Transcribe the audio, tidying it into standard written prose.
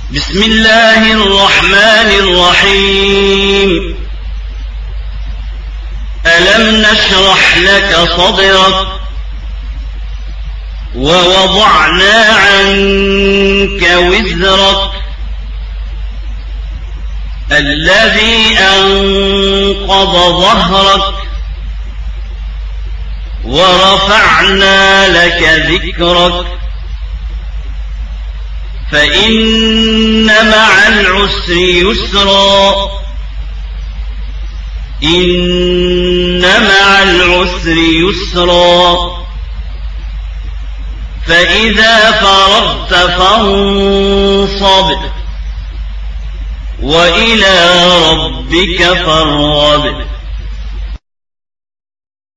بسم الله الرحمن الرحيم ألم نشرح لك صدرك ووضعنا عنك وزرك الذي أنقض ظهرك ورفعنا لك ذكرك فإن مع العسر يسرا إن مع العسر يسرا فإذا فرغت فانصب وإلى ربك فارغب